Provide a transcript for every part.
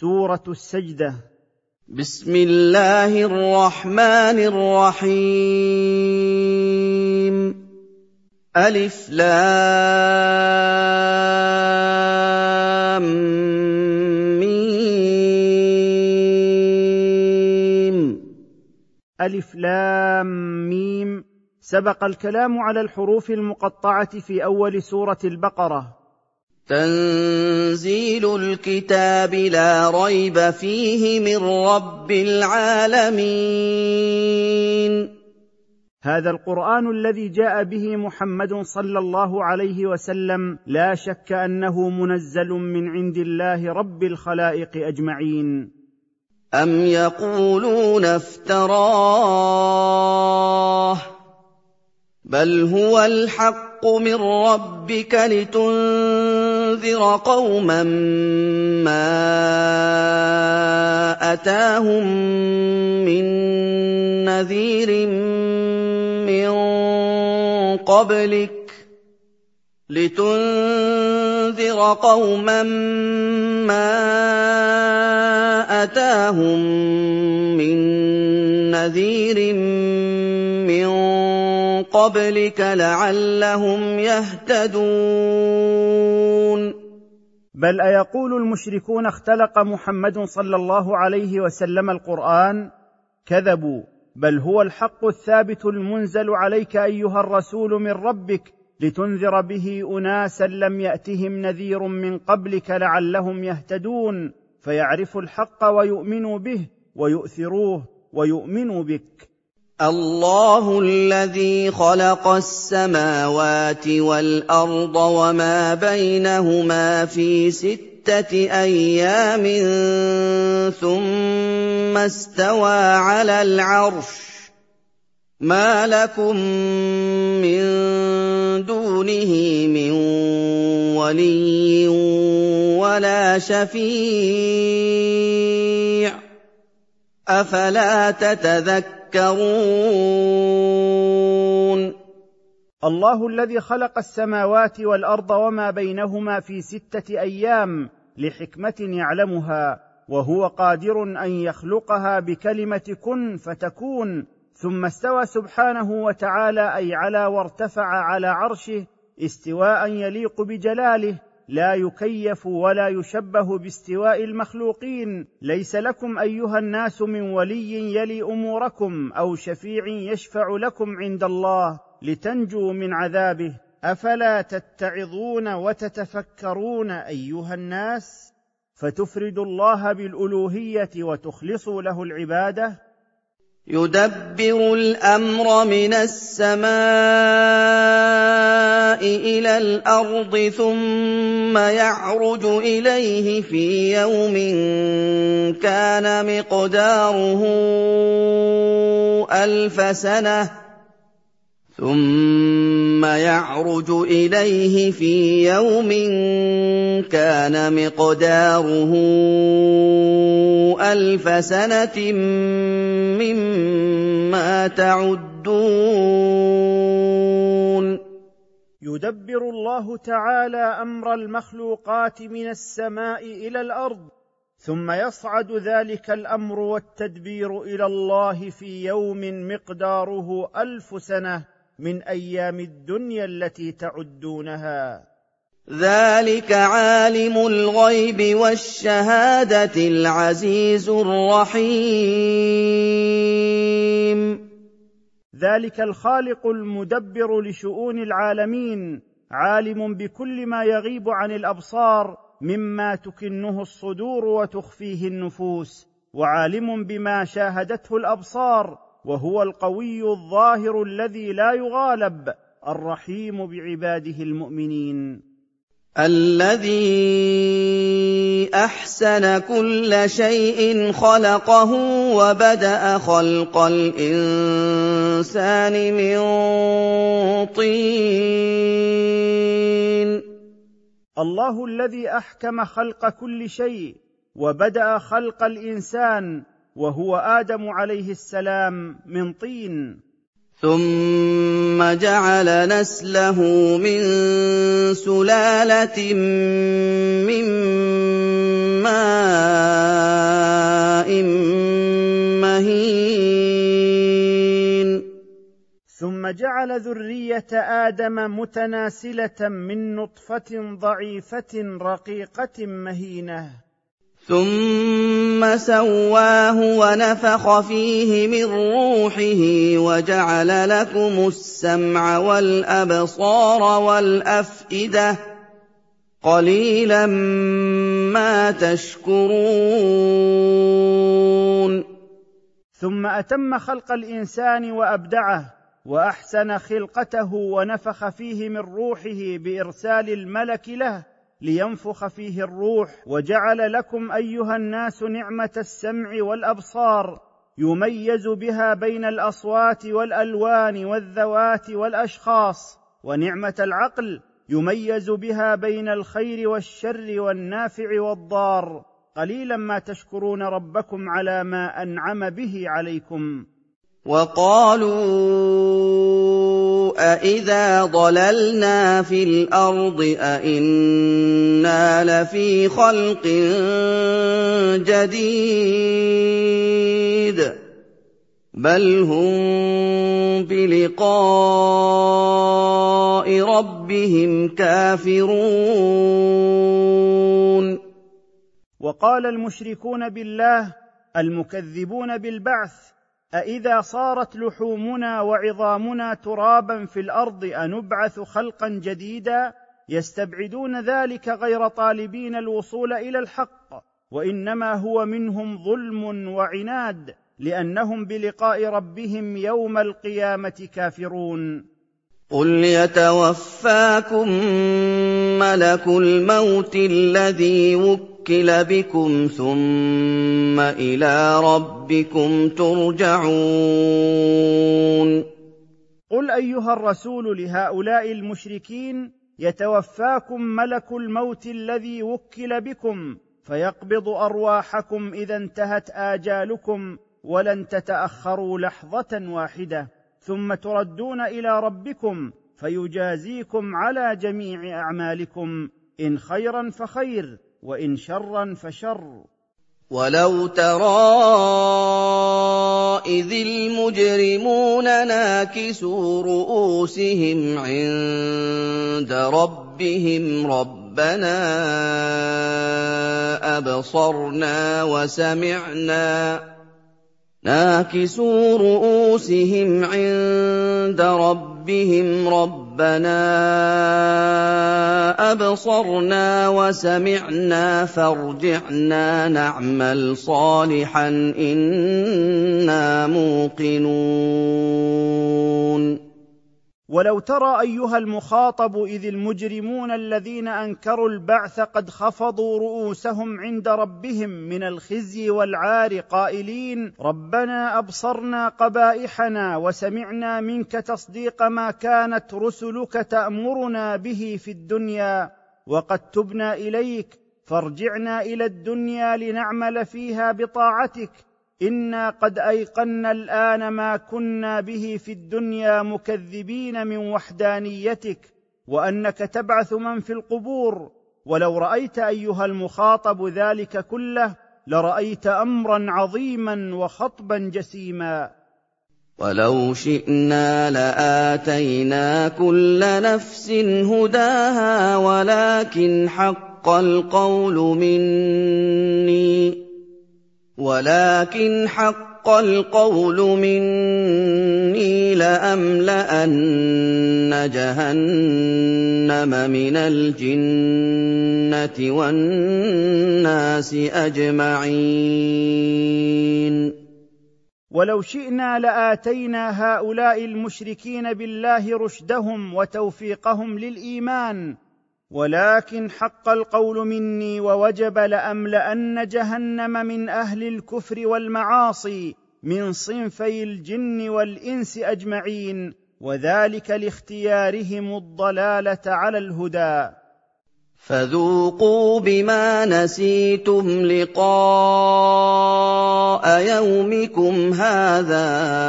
سورة السجدة. بسم الله الرحمن الرحيم. ألف لام ميم. ألف لام ميم. سبق الكلام على الحروف المقطعة في أول سورة البقرة. تنزيل الكتاب لا ريب فيه من رب العالمين. هذا القرآن الذي جاء به محمد صلى الله عليه وسلم لا شك أنه منزل من عند الله رب الخلائق أجمعين. أم يقولون افتراه بل هو الحق من ربك لتنذر قوما ما أتاهم من نذير من قبلك لعلهم يهتدون. بل أيقول المشركون اختلق محمد صلى الله عليه وسلم القرآن؟ كذبوا، بل هو الحق الثابت المنزل عليك أيها الرسول من ربك لتنذر به أناسا لم يأتهم نذير من قبلك لعلهم يهتدون، فيعرفوا الحق ويؤمنوا به ويؤثروه ويؤمنوا بك. الله الذي خلق السماوات والأرض وما بينهما في 6 أيام ثم استوى على العرش. ما لكم من دونه من ولي ولا شفيع أفلا تتذكرون. الله الذي خلق السماوات والأرض وما بينهما في 6 أيام لحكمة يعلمها، وهو قادر أن يخلقها بكلمة كن فتكون، ثم استوى سبحانه وتعالى أي على وارتفع على عرشه استواء يليق بجلاله، لا يكيف ولا يشبه باستواء المخلوقين. ليس لكم أيها الناس من ولي يلي أموركم أو شفيع يشفع لكم عند الله لتنجوا من عذابه. أفلا تتعظون وتتفكرون أيها الناس، فتفردوا الله بالألوهية وتخلصوا له العبادة؟ يدبر الأمر من السماء إلى الأرض ثم يعرج إليه في يوم كان مقداره 1000 سنة ثم يعرج إليه في يوم كان مقداره 1000 سنة مما تعدون. يدبر الله تعالى أمر المخلوقات من السماء إلى الأرض، ثم يصعد ذلك الأمر والتدبير إلى الله في يوم مقداره 1000 سنة من أيام الدنيا التي تعدونها. ذلك عالم الغيب والشهادة العزيز الرحيم. ذلك الخالق المدبر لشؤون العالمين، عالم بكل ما يغيب عن الأبصار مما تكنه الصدور وتخفيه النفوس، وعالم بما شاهدته الأبصار، وهو القوي الظاهر الذي لا يغالب، الرحيم بعباده المؤمنين. الذي أحسن كل شيء خلقه وبدأ خلق الإنسان من طين. الله الذي أحكم خلق كل شيء وبدأ خلق الإنسان وهو آدم عليه السلام من طين، ثم جعل نسله من سلالة من ماء جعل ذرية آدم متناسلة من نطفة ضعيفة رقيقة مهينة، ثم سواه ونفخ فيه من روحه وجعل لكم السمع والأبصار والأفئدة قليلا ما تشكرون. ثم أتم خلق الإنسان وأبدعه وأحسن خلقته ونفخ فيه من روحه بإرسال الملك له لينفخ فيه الروح، وجعل لكم أيها الناس نعمة السمع والأبصار يميز بها بين الأصوات والألوان والذوات والأشخاص، ونعمة العقل يميز بها بين الخير والشر والنافع والضار. قليلا ما تشكرون ربكم على ما أنعم به عليكم. وقالوا أإذا ضللنا في الأرض أإنا لفي خلق جديد بل هم بلقاء ربهم كافرون. وقال المشركون بالله المكذبون بالبعث: أإذا صارت لحومنا وعظامنا ترابا في الأرض أنبعث خلقا جديدا؟ يستبعدون ذلك غير طالبين الوصول إلى الحق، وإنما هو منهم ظلم وعناد، لأنهم بلقاء ربهم يوم القيامة كافرون. قل يتوفاكم ملك الموت الذي وكل بكم ثم إلى ربكم ترجعون. قل أيها الرسول لهؤلاء المشركين: يتوفاكم ملك الموت الذي وكل بكم فيقبض أرواحكم إذا انتهت آجالكم، ولن تتأخروا لحظة واحدة، ثم تردون إلى ربكم فيجازيكم على جميع أعمالكم، إن خيرا فخير وإن شرا فشر. ولو ترى إذ المجرمون ناكسوا رؤوسهم عند ربهم ربنا أبصرنا وسمعنا ناكسوا رؤوسهم عند ربهم ربنا أبصرنا وسمعنا فارجعنا نعمل صالحا إنا موقنون. ولو ترى أيها المخاطب إذ المجرمون الذين أنكروا البعث قد خفضوا رؤوسهم عند ربهم من الخزي والعار قائلين: ربنا أبصرنا قبائحنا وسمعنا منك تصديق ما كانت رسلك تأمرنا به في الدنيا، وقد تبنا إليك فارجعنا إلى الدنيا لنعمل فيها بطاعتك، إنا قد أيقنا الآن ما كنا به في الدنيا مكذبين من وحدانيتك، وأنك تبعث من في القبور. ولو رأيت أيها المخاطب ذلك كله لرأيت أمرا عظيما وخطبا جسيما. ولو شئنا لآتينا كل نفس هداها ولكن حق القول مني لأملأن جهنم من الجنة والناس أجمعين. ولو شئنا لآتينا هؤلاء المشركين بالله رشدهم وتوفيقهم للإيمان، ولكن حق القول مني ووجب لأملأن جهنم من أهل الكفر والمعاصي من صنفي الجن والإنس أجمعين، وذلك لاختيارهم الضلالة على الهدى. فذوقوا بما نسيتم لقاء يومكم هذا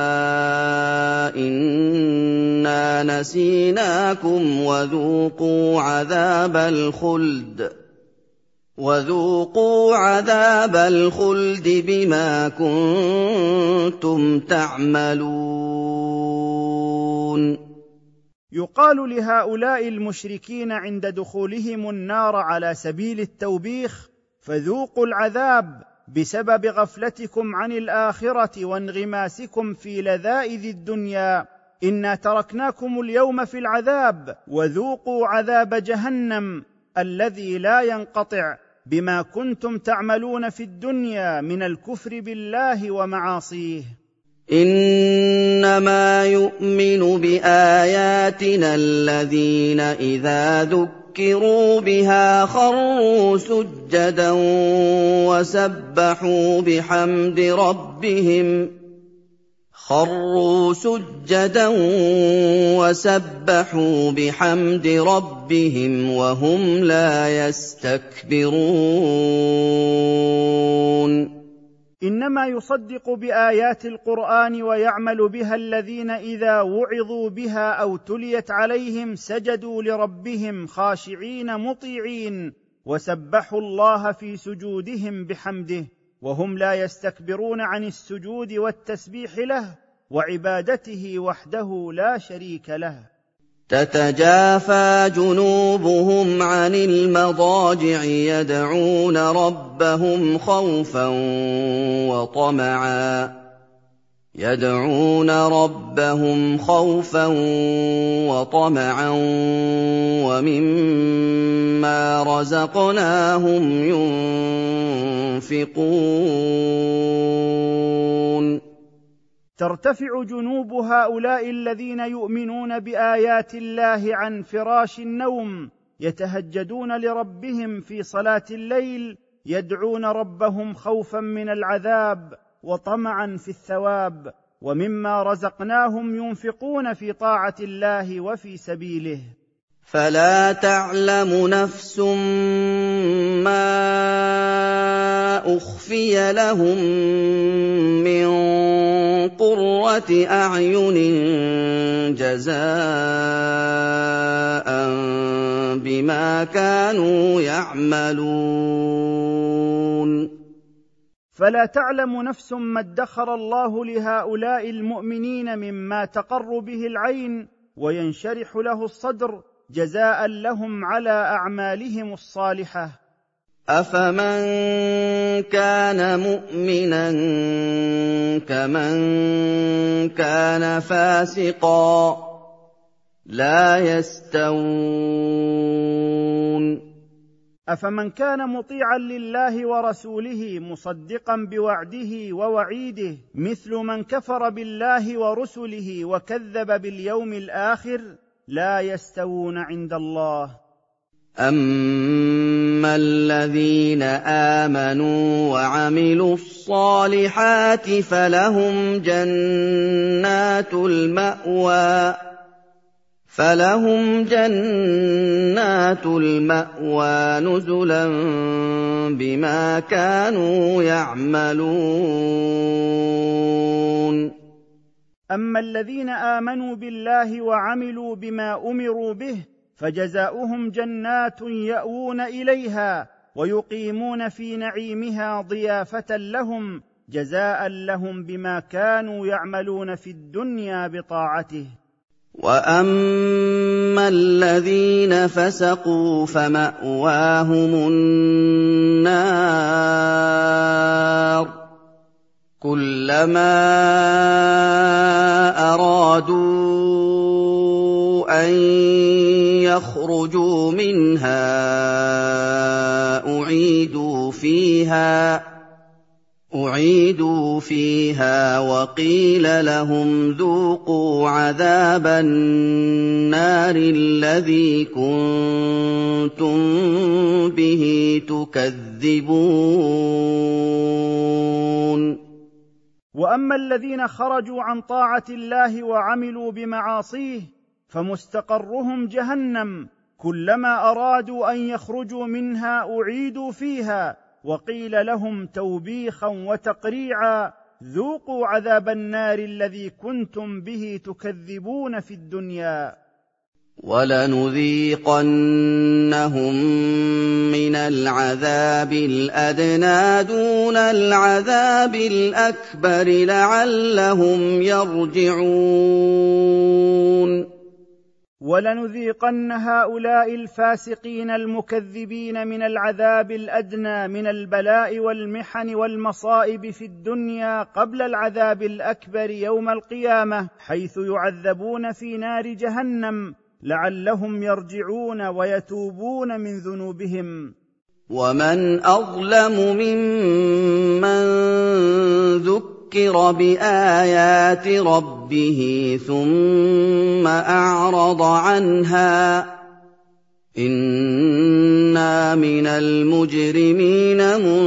إنا نسيناكم وذوقوا عذاب الخلد وَذُوقُوا عَذَابَ الْخُلْدِ بِمَا كُنتُمْ تَعْمَلُونَ. يقال لهؤلاء المشركين عند دخولهم النار على سبيل التوبيخ: فذوقوا العذاب بسبب غفلتكم عن الآخرة وانغماسكم في لذائذ الدنيا، إنا تركناكم اليوم في العذاب، وذوقوا عذاب جهنم الذي لا ينقطع بما كنتم تعملون في الدنيا من الكفر بالله ومعاصيه. إنما يؤمن بآياتنا الذين إذا ذكروا بها خروا سجدا وسبحوا بحمد ربهم وهم لا يستكبرون. إنما يصدق بآيات القرآن ويعمل بها الذين إذا وعظوا بها أو تليت عليهم سجدوا لربهم خاشعين مطيعين، وسبحوا الله في سجودهم بحمده، وهم لا يستكبرون عن السجود والتسبيح له وعبادته وحده لا شريك له. تتجافى جنوبهم عن المضاجع يدعون ربهم خوفا وطمعا ومما رزقناهم ينفقون. ترتفع جنوب هؤلاء الذين يؤمنون بآيات الله عن فراش النوم، يتهجدون لربهم في صلاة الليل، يدعون ربهم خوفا من العذاب وطمعا في الثواب، ومما رزقناهم ينفقون في طاعة الله وفي سبيله. فلا تعلم نفس ما أخفي لهم من قرة أعين جزاء بما كانوا يعملون. فلا تعلم نفس ما ادخر الله لهؤلاء المؤمنين مما تقر به العين وينشرح له الصدر جزاء لهم على أعمالهم الصالحة. أفمن كان مؤمنا كمن كان فاسقا لا يستوون. أفمن كان مطيعا لله ورسوله مصدقا بوعده ووعيده مثل من كفر بالله ورسله وكذب باليوم الآخر لا يستوون عند الله. أما الذين آمنوا وعملوا الصالحات فلهم جنات المأوى نزلا بما كانوا يعملون. أما الذين آمنوا بالله وعملوا بما أمروا به فجزاؤهم جنات يأوون إليها ويقيمون في نعيمها ضيافة لهم جزاء لهم بما كانوا يعملون في الدنيا بطاعته. وأما الذين فسقوا فمأواهم النار كلما أرادوا أن يخرجوا منها أعيدوا فيها وقيل لهم ذوقوا عذاب النار الذي كنتم به تكذبون. وأما الذين خرجوا عن طاعة الله وعملوا بمعاصيه فمستقرهم جهنم كلما أرادوا أن يخرجوا منها أعيدوا فيها وقيل لهم توبيخا وتقريعا ذوقوا عذاب النار الذي كنتم به تكذبون في الدنيا. وَلَنُذِيقَنَّهُم مِّنَ الْعَذَابِ الْأَدْنَىٰ دُونَ الْعَذَابِ الْأَكْبَرِ لَعَلَّهُمْ يَرْجِعُونَ وَلَنُذِيقَنَّ هَٰؤُلَاءِ الْفَاسِقِينَ الْمُكَذِّبِينَ مِنَ الْعَذَابِ الْأَدْنَىٰ مِنَ الْبَلَاءِ وَالْمِحَنِ وَالْمَصَائِبِ في الدُّنْيَا قبل العذاب الأكبر يوم القيامة، حيث يعذبون في نار جهنم لعلهم يرجعون ويتوبون من ذنوبهم. وَمَنْ أَظْلَمُ مِمَّن ذُكِّرَ بِآيَاتِ رَبِّهِ ثُمَّ أَعْرَضَ عَنْهَا ۚ إِنَّا مِنَ الْمُجْرِمِينَ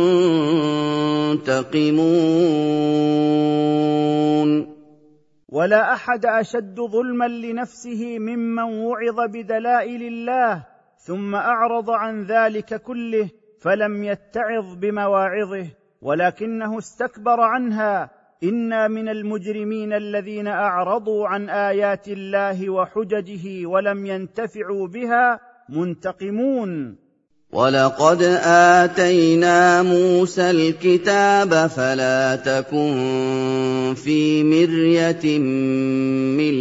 مُنتَقِمُونَ ولا أحد أشد ظلما لنفسه ممن وعظ بدلائل الله ثم أعرض عن ذلك كله فلم يتعظ بمواعظه، ولكنه استكبر عنها. إنا من المجرمين الذين أعرضوا عن آيات الله وحججه ولم ينتفعوا بها منتقمون. وَلَقَدْ آتَيْنَا مُوسَى الْكِتَابَ فَلَا تَكُن فِي مِرْيَةٍ مِّن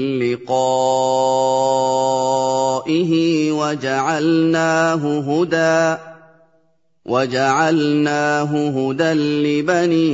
لِّقَائِهِ وَجَعَلْنَاهُ هُدًى لِّبَنِي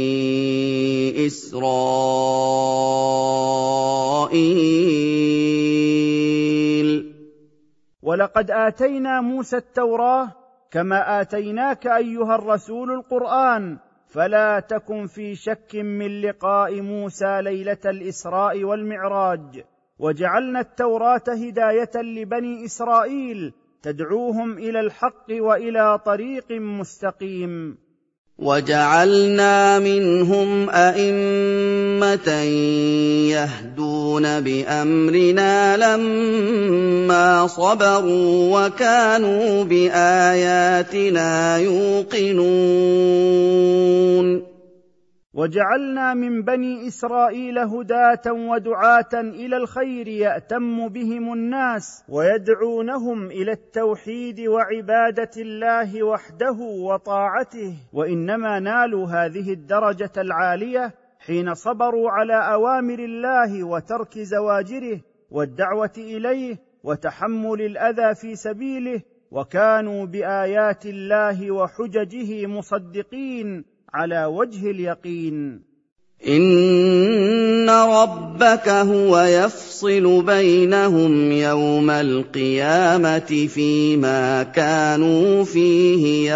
إِسْرَائِيلَ. وَلَقَدْ آتَيْنَا مُوسَى التَّوْرَاةَ كَمَا آتَيْنَاكَ أَيُّهَا الرَّسُولُ القُرْآنَ، فلا تكن في شك من لقاء موسى ليلة الإسراء والمعراج. وجعلنا التوراة هداية لبني إسرائيل تدعوهم إلى الحق وإلى طريق مستقيم. وَجَعَلْنَا مِنْهُمْ أَئِمَّةً يَهْدُونَ بِأَمْرِنَا لَمَّا صَبَرُوا وَكَانُوا بِآيَاتِنَا يُوقِنُونَ وجعلنا من بني إسرائيل هداة ودعاة إلى الخير يأتم بهم الناس ويدعونهم إلى التوحيد وعبادة الله وحده وطاعته، وإنما نالوا هذه الدرجة العالية حين صبروا على أوامر الله وترك زواجره والدعوة إليه وتحمل الأذى في سبيله، وكانوا بآيات الله وحججه مصدقين على وجه اليقين. إِنَّ رَبَّكَ هُوَ يَفْصِلُ بَيْنَهُمْ يَوْمَ الْقِيَامَةِ فِيمَا كَانُوا فِيهِ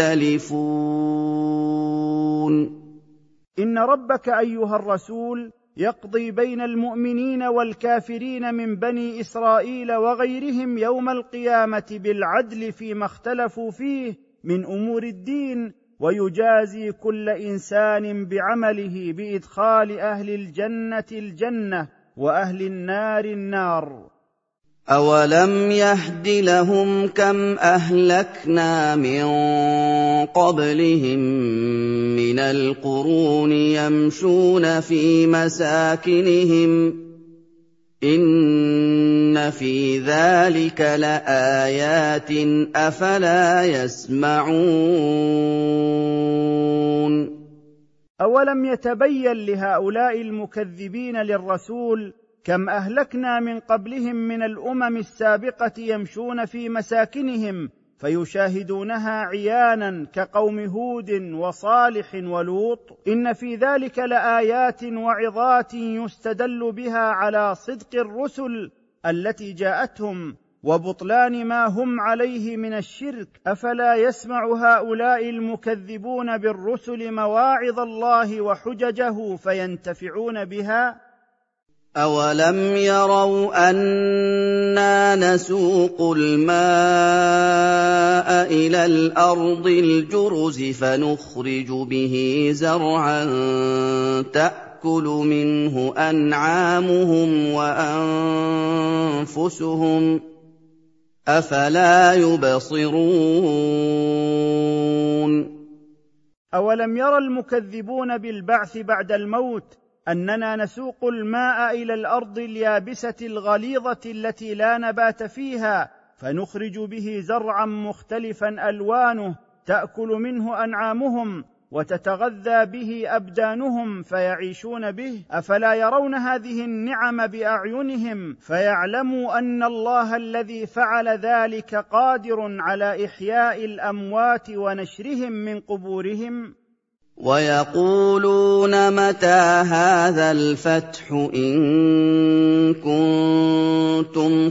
يَخْتَلِفُونَ إن ربك أيها الرسول يقضي بين المؤمنين والكافرين من بني إسرائيل وغيرهم يوم القيامة بالعدل فيما اختلفوا فيه من أمور الدين، ويجازي كل إنسان بعمله بإدخال أهل الجنة الجنة وأهل النار النار. أَوَلَمْ يَهْدِ لَهُمْ كَمْ أَهْلَكْنَا مِن قَبْلِهِم مِّنَ الْقُرُونِ يَمْشُونَ فِي مَسَاكِنِهِمْ ۗ إِنَّ فِي ذَٰلِكَ لَآيَاتٍ ۖ أَفَلَا يَسْمَعُونَ أولم يتبين لهؤلاء المكذبين للرسول كم أهلكنا من قبلهم من الأمم السابقة يمشون في مساكنهم فيشاهدونها عيانا كقوم هود وصالح ولوط، إن في ذلك لآيات وعظات يستدل بها على صدق الرسل التي جاءتهم وبطلان ما هم عليه من الشرك. أفلا يسمع هؤلاء المكذبون بالرسل مواعظ الله وحججه فينتفعون بها؟ أَوَلَمْ يَرَوْا أَنَّا نَسُوقُ الْمَاءَ إِلَى الْأَرْضِ الْجُرُزِ فَنُخْرِجُ بِهِ زَرْعًا تَأْكُلُ مِنْهُ أَنْعَامُهُمْ وَأَنفُسُهُمْ ۖ أَفَلَا يُبْصِرُونَ أولم يرى المكذبون بالبعث بعد الموت اننا نسوق الماء الى الارض اليابسه الغليظه التي لا نبات فيها، فنخرج به زرعا مختلفا الوانه تاكل منه انعامهم وتتغذى به ابدانهم فيعيشون به. افلا يرون هذه النعم باعينهم فيعلموا ان الله الذي فعل ذلك قادر على احياء الاموات ونشرهم من قبورهم؟ ويقولون متى هذا الفتح إن كنتم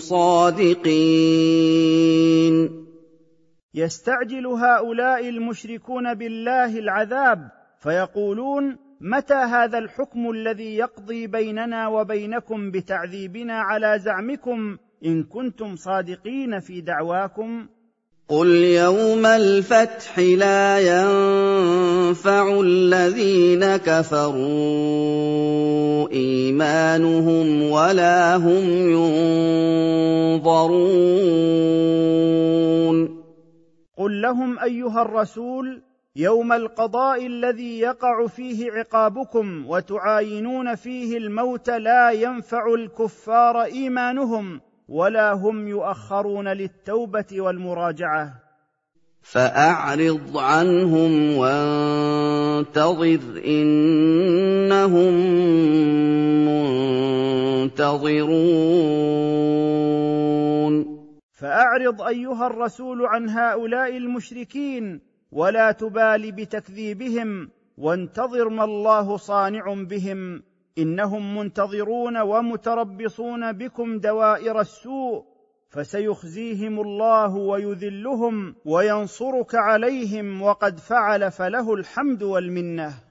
صادقين. يستعجل هؤلاء المشركون بالله العذاب فيقولون متى هذا الحكم الذي يقضي بيننا وبينكم بتعذيبنا على زعمكم إن كنتم صادقين في دعواكم؟ قل يوم الفتح لا ينفع الذين كفروا إيمانهم ولا هم ينظرون. قل لهم أيها الرسول يوم القضاء الذي يقع فيه عقابكم وتعاينون فيه الموت لا ينفع الكفار إيمانهم ولا هم يؤخرون للتوبة والمراجعة. فأعرض عنهم وانتظر إنهم منتظرون. فأعرض أيها الرسول عن هؤلاء المشركين ولا تبال بتكذيبهم، وانتظر ما الله صانع بهم، إنهم منتظرون ومتربصون بكم دوائر السوء، فسيخزيهم الله ويذلهم وينصرك عليهم، وقد فعل فله الحمد والمنة.